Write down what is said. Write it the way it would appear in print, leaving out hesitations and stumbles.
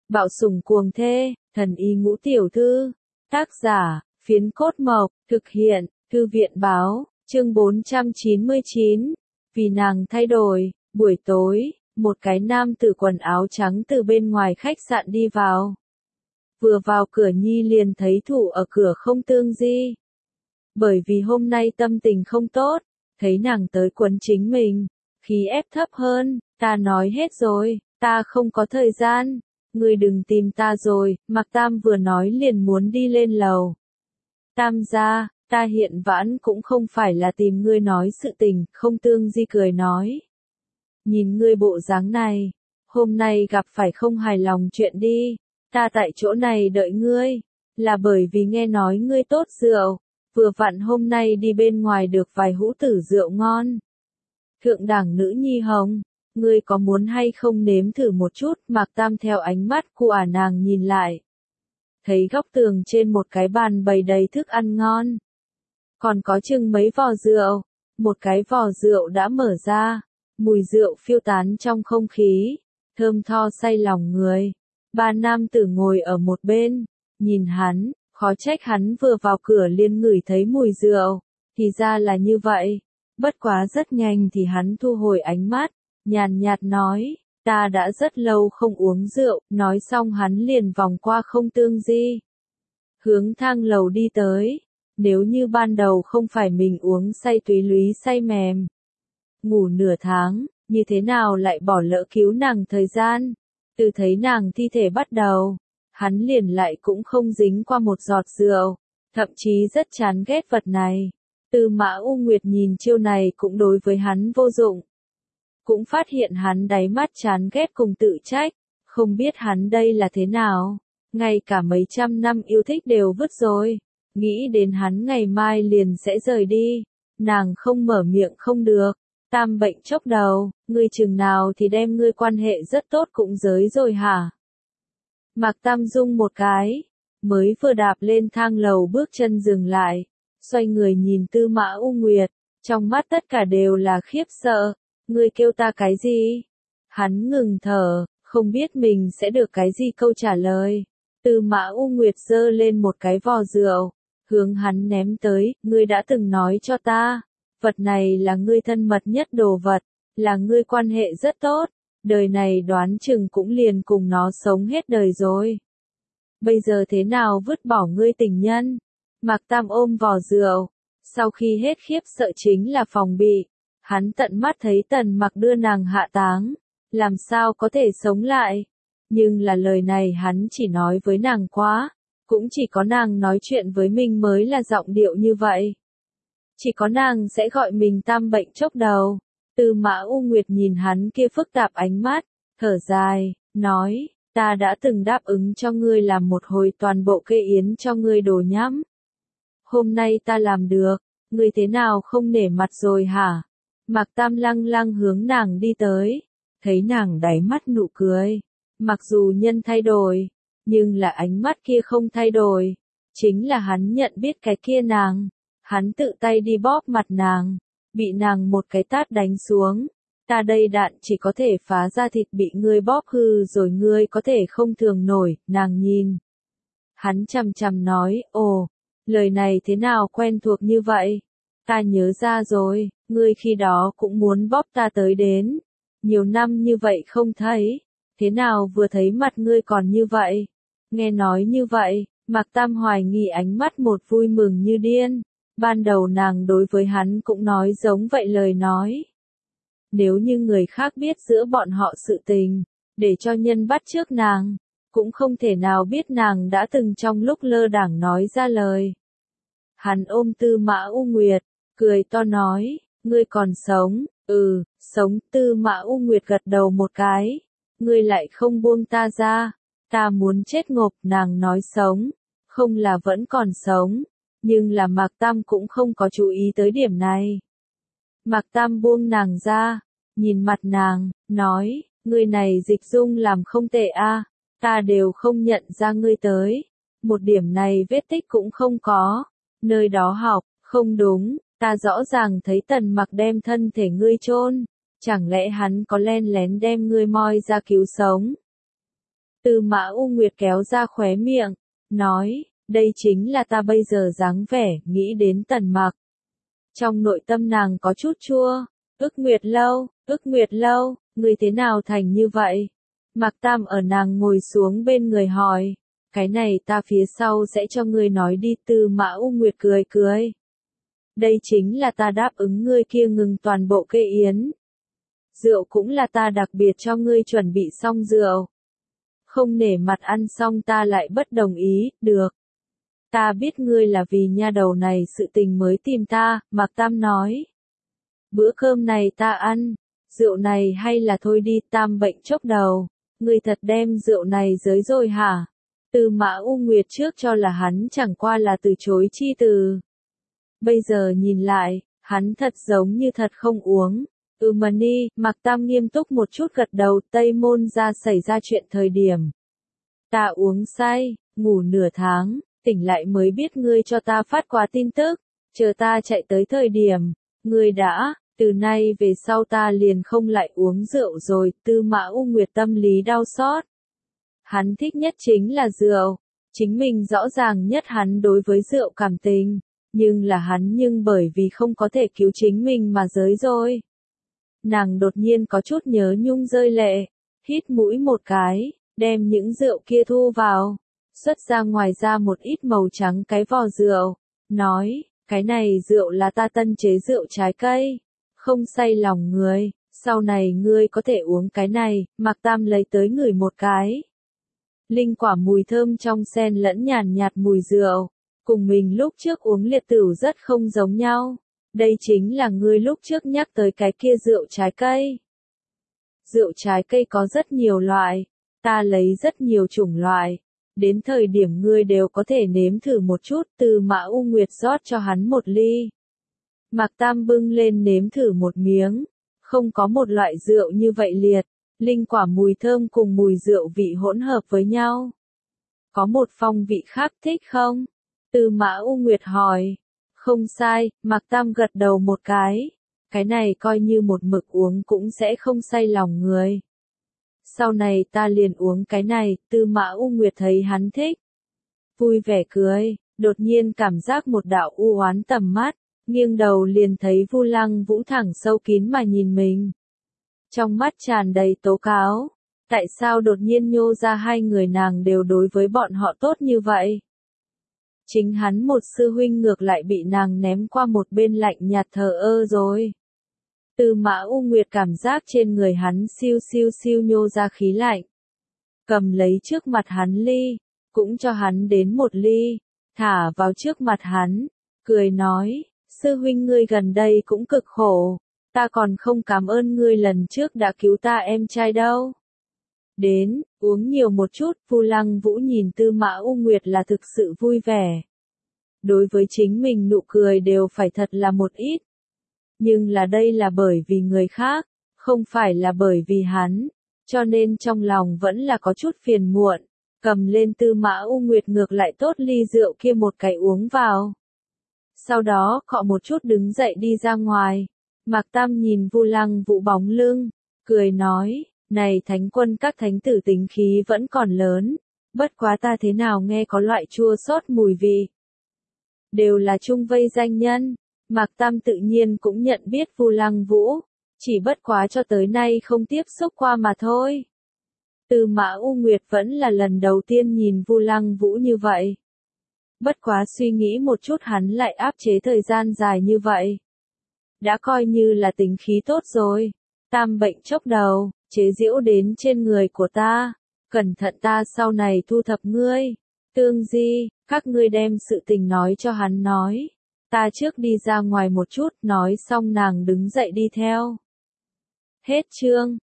Bạo sủng cuồng thê, thần y ngũ tiểu thư. Tác giả, Phiến Cốt Mộc, thực hiện, Thư viện báo, chương 499. Vì nàng thay đổi, buổi tối, một cái nam tử quần áo trắng từ bên ngoài khách sạn đi vào. Vừa vào cửa Nhi liền thấy Thủ ở cửa không Tương Di. Bởi vì hôm nay tâm tình không tốt, thấy nàng tới quấn chính mình, khí ép thấp hơn, ta nói hết rồi, ta không có thời gian, ngươi đừng tìm ta rồi, Mạc Tam vừa nói liền muốn đi lên lầu. Tam gia, ta hiện vãn cũng không phải là tìm ngươi nói sự tình, không Tương Di cười nói. Nhìn ngươi bộ dáng này, hôm nay gặp phải không hài lòng chuyện đi, ta tại chỗ này đợi ngươi, là bởi vì nghe nói ngươi tốt rượu, vừa vặn hôm nay đi bên ngoài được vài hũ tử rượu ngon. Thượng đẳng nữ nhi hồng, ngươi có muốn hay không nếm thử một chút, Mạc Tam theo ánh mắt của nàng nhìn lại. Thấy góc tường trên một cái bàn bày đầy thức ăn ngon. Còn có chừng mấy vò rượu, một cái vò rượu đã mở ra, mùi rượu phiêu tán trong không khí, thơm tho say lòng người. Ba nam tử ngồi ở một bên, nhìn hắn, khó trách hắn vừa vào cửa liền ngửi thấy mùi rượu, thì ra là như vậy. Bất quá rất nhanh thì hắn thu hồi ánh mắt, nhàn nhạt nói, ta đã rất lâu không uống rượu, nói xong hắn liền vòng qua không Tương Di. Hướng thang lầu đi tới, nếu như ban đầu không phải mình uống say túy lúy say mềm. Ngủ nửa tháng, như thế nào lại bỏ lỡ cứu nàng thời gian, từ thấy nàng thi thể bắt đầu, hắn liền lại cũng không dính qua một giọt rượu, thậm chí rất chán ghét vật này. Tư Mã U Nguyệt nhìn chiêu này cũng đối với hắn vô dụng. Cũng phát hiện hắn đáy mắt chán ghét cùng tự trách, không biết hắn đây là thế nào, ngay cả mấy trăm năm yêu thích đều vứt rồi, nghĩ đến hắn ngày mai liền sẽ rời đi, nàng không mở miệng không được, tam bệnh chốc đầu, ngươi chừng nào thì đem ngươi quan hệ rất tốt cũng giới rồi hả? Mạc Tam rung một cái, mới vừa đạp lên thang lầu bước chân dừng lại, xoay người nhìn Tư Mã U Nguyệt, trong mắt tất cả đều là khiếp sợ. Ngươi kêu ta cái gì? Hắn ngừng thở, không biết mình sẽ được cái gì câu trả lời. Tư Mã U Nguyệt giơ lên một cái vò rượu, hướng hắn ném tới, ngươi đã từng nói cho ta, vật này là ngươi thân mật nhất đồ vật, là ngươi quan hệ rất tốt, đời này đoán chừng cũng liền cùng nó sống hết đời rồi. Bây giờ thế nào vứt bỏ ngươi tình nhân? Mạc Tam ôm vò rượu, sau khi hết khiếp sợ chính là phòng bị. Hắn tận mắt thấy Tần Mặc đưa nàng hạ táng, làm sao có thể sống lại. Nhưng là lời này hắn chỉ nói với nàng quá, cũng chỉ có nàng nói chuyện với mình mới là giọng điệu như vậy. Chỉ có nàng sẽ gọi mình tam bệnh chốc đầu. Tư Mã U Nguyệt nhìn hắn kia phức tạp ánh mắt, thở dài, nói, ta đã từng đáp ứng cho ngươi làm một hồi toàn bộ kê yến cho ngươi đồ nhắm. Hôm nay ta làm được, ngươi thế nào không nể mặt rồi hả? Mạc Tam lăng lăng hướng nàng đi tới, thấy nàng đáy mắt nụ cười, mặc dù nhân thay đổi, nhưng là ánh mắt kia không thay đổi, chính là hắn nhận biết cái kia nàng, hắn tự tay đi bóp mặt nàng, bị nàng một cái tát đánh xuống, ta đây đạn chỉ có thể phá ra thịt bị ngươi bóp hư rồi ngươi có thể không thường nổi, nàng nhìn. Hắn chằm chằm nói, ồ, lời này thế nào quen thuộc như vậy? Ta nhớ ra rồi, ngươi khi đó cũng muốn bóp ta tới đến. Nhiều năm như vậy không thấy, thế nào vừa thấy mặt ngươi còn như vậy? Nghe nói như vậy, Mạc Tam hoài nghi ánh mắt một vui mừng như điên. Ban đầu nàng đối với hắn cũng nói giống vậy lời nói. Nếu như người khác biết giữa bọn họ sự tình, để cho nhân bắt trước nàng, cũng không thể nào biết nàng đã từng trong lúc lơ đãng nói ra lời. Hắn ôm Tư Mã U Nguyệt, cười to nói, ngươi còn sống, sống, Tư Mã U Nguyệt gật đầu một cái, ngươi lại không buông ta ra, ta muốn chết ngộp, nàng nói sống, không là vẫn còn sống, nhưng là Mạc Tam cũng không có chú ý tới điểm này. Mạc Tam buông nàng ra, nhìn mặt nàng, nói, ngươi này dịch dung làm không tệ a, ta đều không nhận ra ngươi tới, một điểm này vết tích cũng không có, nơi đó học, không đúng. Ta rõ ràng thấy Tần Mặc đem thân thể ngươi chôn, chẳng lẽ hắn có len lén đem ngươi moi ra cứu sống? Tư Mã U Nguyệt kéo ra khóe miệng, nói, đây chính là ta bây giờ dáng vẻ, nghĩ đến Tần Mặc. Trong nội tâm nàng có chút chua, ức Nguyệt Lâu, ngươi thế nào thành như vậy? Mạc Tam ở nàng ngồi xuống bên người hỏi, cái này ta phía sau sẽ cho ngươi nói đi. Tư Mã U Nguyệt cười cười. Đây chính là ta đáp ứng ngươi kia ngừng toàn bộ kê yến. Rượu cũng là ta đặc biệt cho ngươi chuẩn bị xong rượu. Không nể mặt ăn xong ta lại bất đồng ý, được. Ta biết ngươi là vì nha đầu này sự tình mới tìm ta, Mạc Tam nói. Bữa cơm này ta ăn, rượu này hay là thôi đi. Tam bệnh chốc đầu, ngươi thật đem rượu này giới rồi hả? Tư Mã U Nguyệt trước cho là hắn chẳng qua là từ chối chi từ. Bây giờ nhìn lại, hắn thật giống như thật không uống. Mà ni, Mạc Tam nghiêm túc một chút gật đầu. Tây Môn ra xảy ra chuyện thời điểm. Ta uống say, ngủ nửa tháng, tỉnh lại mới biết ngươi cho ta phát qua tin tức. Chờ ta chạy tới thời điểm, ngươi đã, từ nay về sau ta liền không lại uống rượu rồi. Tư Mã U Nguyệt tâm lý đau xót. Hắn thích nhất chính là rượu. Chính mình rõ ràng nhất hắn đối với rượu cảm tình. Nhưng là hắn bởi vì không có thể cứu chính mình mà giới rồi. Nàng đột nhiên có chút nhớ nhung rơi lệ. Hít mũi một cái, đem những rượu kia thu vào. Xuất ra ngoài ra một ít màu trắng cái vò rượu. Nói, cái này rượu là ta tân chế rượu trái cây. Không say lòng người, sau này ngươi có thể uống cái này. Mạc Tam lấy tới ngửi một cái. Linh quả mùi thơm trong xen lẫn nhàn nhạt mùi rượu. Cùng mình lúc trước uống liệt tửu rất không giống nhau. Đây chính là ngươi lúc trước nhắc tới cái kia rượu trái cây. Rượu trái cây có rất nhiều loại. Ta lấy rất nhiều chủng loại. Đến thời điểm ngươi đều có thể nếm thử một chút. Tư Mã U Nguyệt rót cho hắn một ly. Mạc Tam bưng lên nếm thử một miếng. Không có một loại rượu như vậy liệt. Linh quả mùi thơm cùng mùi rượu vị hỗn hợp với nhau. Có một phong vị khác thích không? Tư Mã U Nguyệt hỏi. Không sai, Mạc Tam gật đầu một cái. Cái này coi như một mực uống cũng sẽ không say lòng người. Sau này ta liền uống cái này. Tư Mã U Nguyệt thấy hắn thích. Vui vẻ cười, đột nhiên cảm giác một đạo u oán tầm mắt. Nghiêng đầu liền thấy Vu Lăng Vũ thẳng sâu kín mà nhìn mình. Trong mắt tràn đầy tố cáo. Tại sao đột nhiên nhô ra hai người nàng đều đối với bọn họ tốt như vậy? Chính hắn một sư huynh ngược lại bị nàng ném qua một bên lạnh nhạt thờ ơ rồi. Tư Mã U Nguyệt cảm giác trên người hắn siêu siêu siêu nhô ra khí lạnh. Cầm lấy trước mặt hắn ly, cũng cho hắn đến một ly, thả vào trước mặt hắn, cười nói, sư huynh ngươi gần đây cũng cực khổ, ta còn không cảm ơn ngươi lần trước đã cứu ta em trai đâu. Đến, uống nhiều một chút. Vu Lăng Vũ nhìn Tư Mã U Nguyệt là thực sự vui vẻ. Đối với chính mình nụ cười đều phải thật là một ít. Nhưng là đây là bởi vì người khác, không phải là bởi vì hắn, cho nên trong lòng vẫn là có chút phiền muộn. Cầm lên Tư Mã U Nguyệt ngược lại tốt ly rượu kia một cái uống vào. Sau đó cọ một chút đứng dậy đi ra ngoài. Mạc Tam nhìn Vu Lăng Vũ bóng lưng, cười nói, này thánh quân các thánh tử tính khí vẫn còn lớn, bất quá ta thế nào nghe có loại chua xót mùi vị. Đều là chung vây danh nhân, Mạc Tam tự nhiên cũng nhận biết Vu Lăng Vũ, chỉ bất quá cho tới nay không tiếp xúc qua mà thôi. Tư Mã U Nguyệt vẫn là lần đầu tiên nhìn Vu Lăng Vũ như vậy. Bất quá suy nghĩ một chút hắn lại áp chế thời gian dài như vậy. Đã coi như là tính khí tốt rồi. Tam bệnh chốc đầu, chế giễu đến trên người của ta. Cẩn thận ta sau này thu thập ngươi. Tương Di, các ngươi đem sự tình nói cho hắn nói. Ta trước đi ra ngoài một chút, nói xong nàng đứng dậy đi theo. Hết chương.